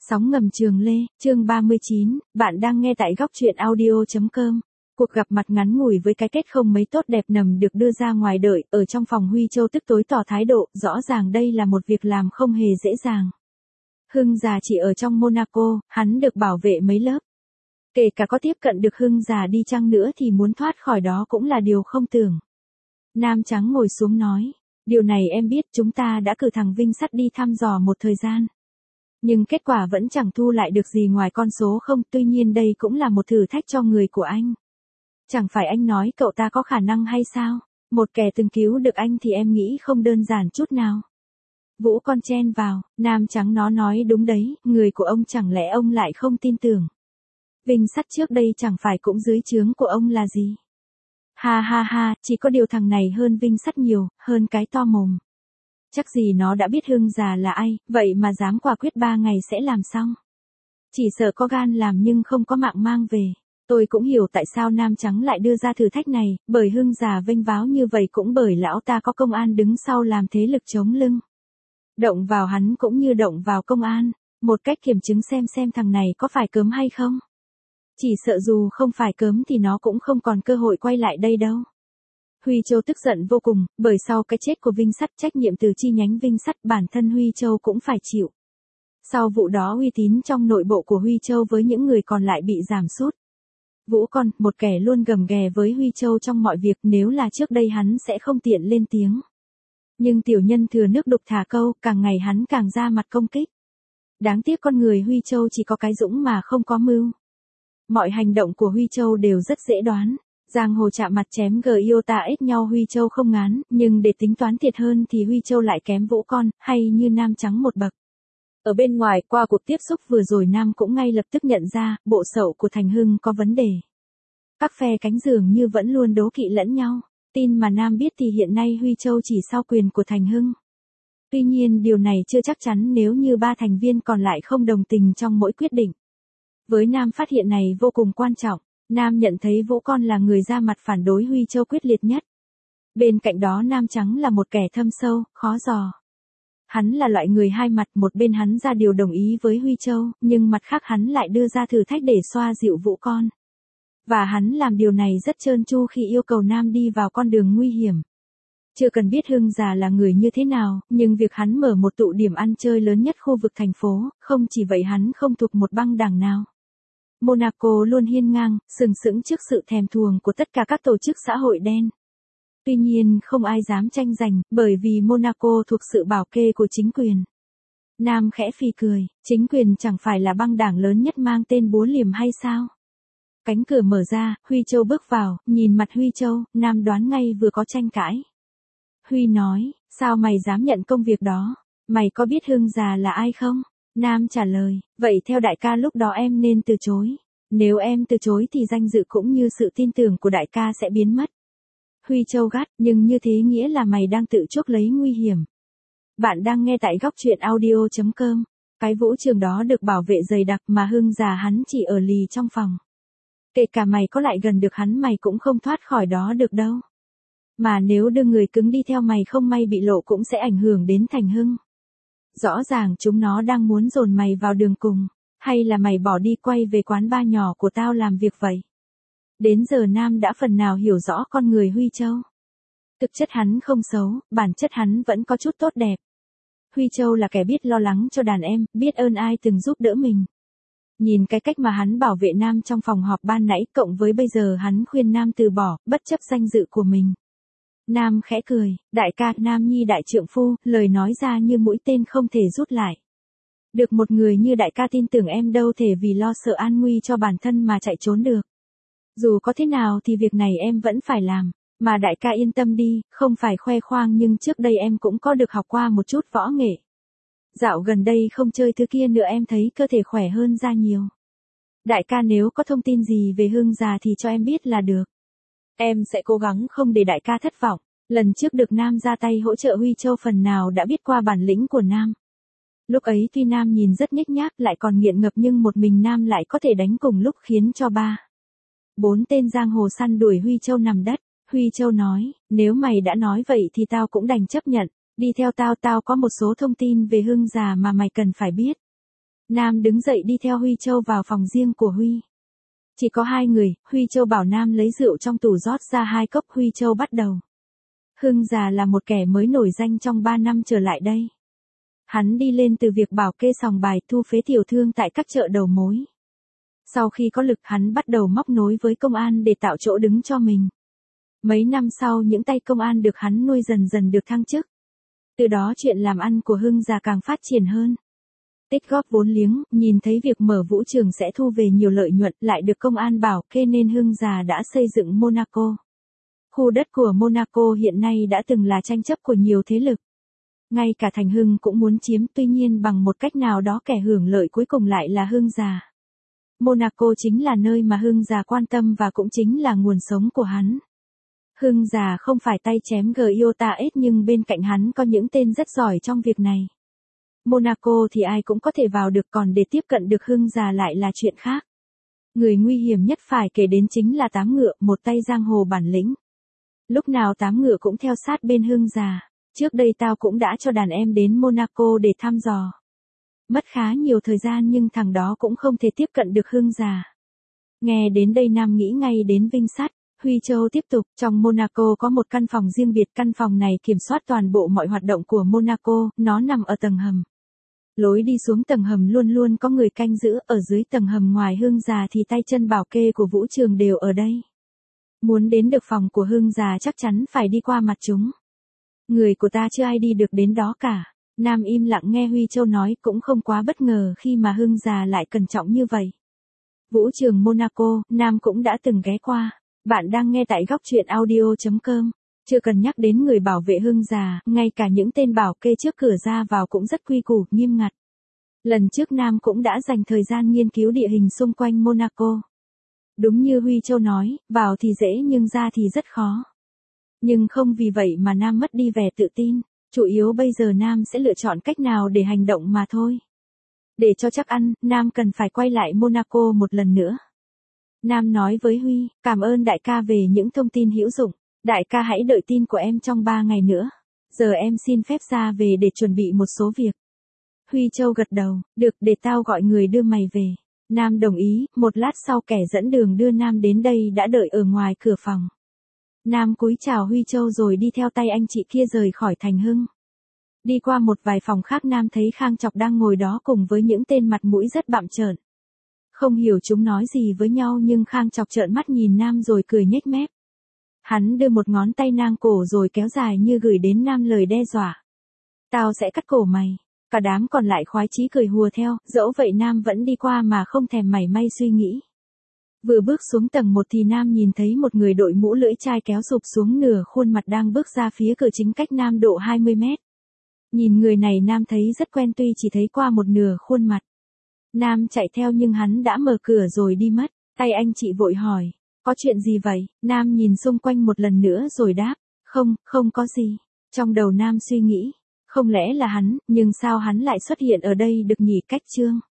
Sóng ngầm Trường Lê, chương 39, bạn đang nghe tại góc truyện audio.com. Cuộc gặp mặt ngắn ngủi với cái kết không mấy tốt đẹp nằm được đưa ra ngoài đợi, ở trong phòng Huy Châu tức tối tỏ thái độ, rõ ràng đây là một việc làm không hề dễ dàng. Hưng già chỉ ở trong Monaco, hắn được bảo vệ mấy lớp. Kể cả có tiếp cận được Hưng già đi chăng nữa thì muốn thoát khỏi đó cũng là điều không tưởng. Nam Trắng ngồi xuống nói, điều này em biết, chúng ta đã cử thằng Vinh Sắt đi thăm dò một thời gian. Nhưng kết quả vẫn chẳng thu lại được gì ngoài con số không, tuy nhiên đây cũng là một thử thách cho người của anh. Chẳng phải anh nói cậu ta có khả năng hay sao? Một kẻ từng cứu được anh thì em nghĩ không đơn giản chút nào. Vũ con chen vào, Nam Trắng nó nói đúng đấy, người của ông chẳng lẽ ông lại không tin tưởng. Vinh Sắt trước đây chẳng phải cũng dưới trướng của ông là gì? Ha ha ha, chỉ có điều thằng này hơn Vinh Sắt nhiều, hơn cái to mồm. Chắc gì nó đã biết Hưng già là ai, vậy mà dám quả quyết 3 ngày sẽ làm xong. Chỉ sợ có gan làm nhưng không có mạng mang về. Tôi cũng hiểu tại sao Nam Trắng lại đưa ra thử thách này, bởi Hưng già vênh váo như vậy cũng bởi lão ta có công an đứng sau làm thế lực chống lưng. Động vào hắn cũng như động vào công an, một cách kiểm chứng xem thằng này có phải cớm hay không. Chỉ sợ dù không phải cớm thì nó cũng không còn cơ hội quay lại đây đâu. Huy Châu tức giận vô cùng, bởi sau cái chết của Vinh Sắt trách nhiệm từ chi nhánh Vinh Sắt bản thân Huy Châu cũng phải chịu. Sau vụ đó uy tín trong nội bộ của Huy Châu với những người còn lại bị giảm sút. Vũ con, một kẻ luôn gầm ghè với Huy Châu trong mọi việc, nếu là trước đây hắn sẽ không tiện lên tiếng. Nhưng tiểu nhân thừa nước đục thả câu, càng ngày hắn càng ra mặt công kích. Đáng tiếc con người Huy Châu chỉ có cái dũng mà không có mưu. Mọi hành động của Huy Châu đều rất dễ đoán. Giang hồ chạm mặt chém iota ếch nhau Huy Châu không ngán, nhưng để tính toán thiệt hơn thì Huy Châu lại kém Vũ con, hay như Nam Trắng một bậc. Ở bên ngoài, qua cuộc tiếp xúc vừa rồi Nam cũng ngay lập tức nhận ra, bộ sậu của Thành Hưng có vấn đề. Các phe cánh dường như vẫn luôn đố kỵ lẫn nhau. Tin mà Nam biết thì hiện nay Huy Châu chỉ sau quyền của Thành Hưng. Tuy nhiên điều này chưa chắc chắn nếu như 3 thành viên còn lại không đồng tình trong mỗi quyết định. Với Nam phát hiện này vô cùng quan trọng. Nam nhận thấy Vũ con là người ra mặt phản đối Huy Châu quyết liệt nhất. Bên cạnh đó Nam Trắng là một kẻ thâm sâu, khó dò. Hắn là loại người hai mặt, một bên hắn ra điều đồng ý với Huy Châu, nhưng mặt khác hắn lại đưa ra thử thách để xoa dịu Vũ con. Và hắn làm điều này rất trơn tru khi yêu cầu Nam đi vào con đường nguy hiểm. Chưa cần biết Hưng già là người như thế nào, nhưng việc hắn mở một tụ điểm ăn chơi lớn nhất khu vực thành phố, không chỉ vậy hắn không thuộc một băng đảng nào. Monaco luôn hiên ngang, sừng sững trước sự thèm thuồng của tất cả các tổ chức xã hội đen. Tuy nhiên không ai dám tranh giành, bởi vì Monaco thuộc sự bảo kê của chính quyền. Nam khẽ phì cười, chính quyền chẳng phải là băng đảng lớn nhất mang tên Búa Liềm hay sao? Cánh cửa mở ra, Huy Châu bước vào, nhìn mặt Huy Châu, Nam đoán ngay vừa có tranh cãi. Huy nói, sao mày dám nhận công việc đó? Mày có biết Hưng già là ai không? Nam trả lời, vậy theo đại ca lúc đó em nên từ chối. Nếu em từ chối thì danh dự cũng như sự tin tưởng của đại ca sẽ biến mất. Huy Châu gắt, nhưng như thế nghĩa là mày đang tự chuốc lấy nguy hiểm. Bạn đang nghe tại góc truyện audio.com. Cái vũ trường đó được bảo vệ dày đặc mà Hưng già hắn chỉ ở lì trong phòng. Kể cả mày có lại gần được hắn mày cũng không thoát khỏi đó được đâu. Mà nếu đưa người cứng đi theo mày không may bị lộ cũng sẽ ảnh hưởng đến Thành Hưng. Rõ ràng chúng nó đang muốn dồn mày vào đường cùng, hay là mày bỏ đi quay về quán bar nhỏ của tao làm việc vậy? Đến giờ Nam đã phần nào hiểu rõ con người Huy Châu. Thực chất hắn không xấu, bản chất hắn vẫn có chút tốt đẹp. Huy Châu là kẻ biết lo lắng cho đàn em, biết ơn ai từng giúp đỡ mình. Nhìn cái cách mà hắn bảo vệ Nam trong phòng họp ban nãy cộng với bây giờ hắn khuyên Nam từ bỏ, bất chấp danh dự của mình. Nam khẽ cười, đại ca, Nam nhi đại trượng phu, lời nói ra như mũi tên không thể rút lại. Được một người như đại ca tin tưởng em đâu thể vì lo sợ an nguy cho bản thân mà chạy trốn được. Dù có thế nào thì việc này em vẫn phải làm, mà đại ca yên tâm đi, không phải khoe khoang nhưng trước đây em cũng có được học qua một chút võ nghệ. Dạo gần đây không chơi thứ kia nữa em thấy cơ thể khỏe hơn ra nhiều. Đại ca nếu có thông tin gì về Hưng già thì cho em biết là được. Em sẽ cố gắng không để đại ca thất vọng. Lần trước được Nam ra tay hỗ trợ Huy Châu phần nào đã biết qua bản lĩnh của Nam. Lúc ấy tuy Nam nhìn rất nhếch nhác lại còn nghiện ngập nhưng một mình Nam lại có thể đánh cùng lúc khiến cho 4 tên giang hồ săn đuổi Huy Châu nằm đất. Huy Châu nói, nếu mày đã nói vậy thì tao cũng đành chấp nhận. Đi theo tao, tao có một số thông tin về Hưng già mà mày cần phải biết. Nam đứng dậy đi theo Huy Châu vào phòng riêng của Huy. Chỉ có hai người, Huy Châu bảo Nam lấy rượu trong tủ rót ra 2 cốc. Huy Châu bắt đầu. Hưng già là một kẻ mới nổi danh trong 3 năm trở lại đây. Hắn đi lên từ việc bảo kê sòng bài, thu phế tiểu thương tại các chợ đầu mối. Sau khi có lực, hắn bắt đầu móc nối với công an để tạo chỗ đứng cho mình. Mấy năm sau, những tay công an được hắn nuôi dần dần được thăng chức. Từ đó chuyện làm ăn của Hưng già càng phát triển hơn. Tích góp vốn liếng, nhìn thấy việc mở vũ trường sẽ thu về nhiều lợi nhuận, lại được công an bảo kê nên Hưng già đã xây dựng Monaco. Khu đất của Monaco hiện nay đã từng là tranh chấp của nhiều thế lực. Ngay cả Thành Hưng cũng muốn chiếm, tuy nhiên bằng một cách nào đó kẻ hưởng lợi cuối cùng lại là Hưng già. Monaco chính là nơi mà Hưng già quan tâm và cũng chính là nguồn sống của hắn. Hưng già không phải tay chém Giota S nhưng bên cạnh hắn có những tên rất giỏi trong việc này. Monaco thì ai cũng có thể vào được, còn để tiếp cận được Hưng già lại là chuyện khác. Người nguy hiểm nhất phải kể đến chính là Tám Ngựa, một tay giang hồ bản lĩnh. Lúc nào Tám Ngựa cũng theo sát bên Hưng già. Trước đây tao cũng đã cho đàn em đến Monaco để thăm dò. Mất khá nhiều thời gian nhưng thằng đó cũng không thể tiếp cận được Hưng già. Nghe đến đây Nam nghĩ ngay đến Vinh Sắt. Huy Châu tiếp tục, trong Monaco có một căn phòng riêng biệt, căn phòng này kiểm soát toàn bộ mọi hoạt động của Monaco, nó nằm ở tầng hầm. Lối đi xuống tầng hầm luôn luôn có người canh giữ, ở dưới tầng hầm ngoài Hưng già thì tay chân bảo kê của vũ trường đều ở đây. Muốn đến được phòng của Hưng già chắc chắn phải đi qua mặt chúng. Người của ta chưa ai đi được đến đó cả. Nam im lặng nghe Huy Châu nói, cũng không quá bất ngờ khi mà Hưng già lại cẩn trọng như vậy. Vũ trường Monaco, Nam cũng đã từng ghé qua. Bạn đang nghe tại góc truyện audio.com. Chưa cần nhắc đến người bảo vệ Hưng già, ngay cả những tên bảo kê trước cửa ra vào cũng rất quy củ, nghiêm ngặt. Lần trước Nam cũng đã dành thời gian nghiên cứu địa hình xung quanh Monaco. Đúng như Huy Châu nói, vào thì dễ nhưng ra thì rất khó. Nhưng không vì vậy mà Nam mất đi vẻ tự tin, chủ yếu bây giờ Nam sẽ lựa chọn cách nào để hành động mà thôi. Để cho chắc ăn, Nam cần phải quay lại Monaco một lần nữa. Nam nói với Huy, cảm ơn đại ca về những thông tin hữu dụng. Đại ca hãy đợi tin của em trong 3 ngày nữa. Giờ em xin phép ra về để chuẩn bị một số việc. Huy Châu gật đầu, được, để tao gọi người đưa mày về. Nam đồng ý, một lát sau kẻ dẫn đường đưa Nam đến đây đã đợi ở ngoài cửa phòng. Nam cúi chào Huy Châu rồi đi theo tay anh chị kia rời khỏi Thành Hưng. Đi qua một vài phòng khác Nam thấy Khang Chọc đang ngồi đó cùng với những tên mặt mũi rất bặm trợn. Không hiểu chúng nói gì với nhau nhưng Khang Chọc trợn mắt nhìn Nam rồi cười nhếch mép. Hắn đưa một ngón tay ngang cổ rồi kéo dài như gửi đến Nam lời đe dọa. Tao sẽ cắt cổ mày. Cả đám còn lại khoái chí cười hùa theo, dẫu vậy Nam vẫn đi qua mà không thèm mảy may suy nghĩ. Vừa bước xuống tầng 1 thì Nam nhìn thấy một người đội mũ lưỡi chai kéo sụp xuống nửa khuôn mặt đang bước ra phía cửa chính cách Nam độ 20 mét. Nhìn người này Nam thấy rất quen tuy chỉ thấy qua một nửa khuôn mặt. Nam chạy theo nhưng hắn đã mở cửa rồi đi mất. Tay anh chị vội hỏi, có chuyện gì vậy? Nam nhìn xung quanh một lần nữa rồi đáp, không có gì. Trong đầu Nam suy nghĩ, không lẽ là hắn, nhưng sao hắn lại xuất hiện ở đây được nhỉ? Cách chương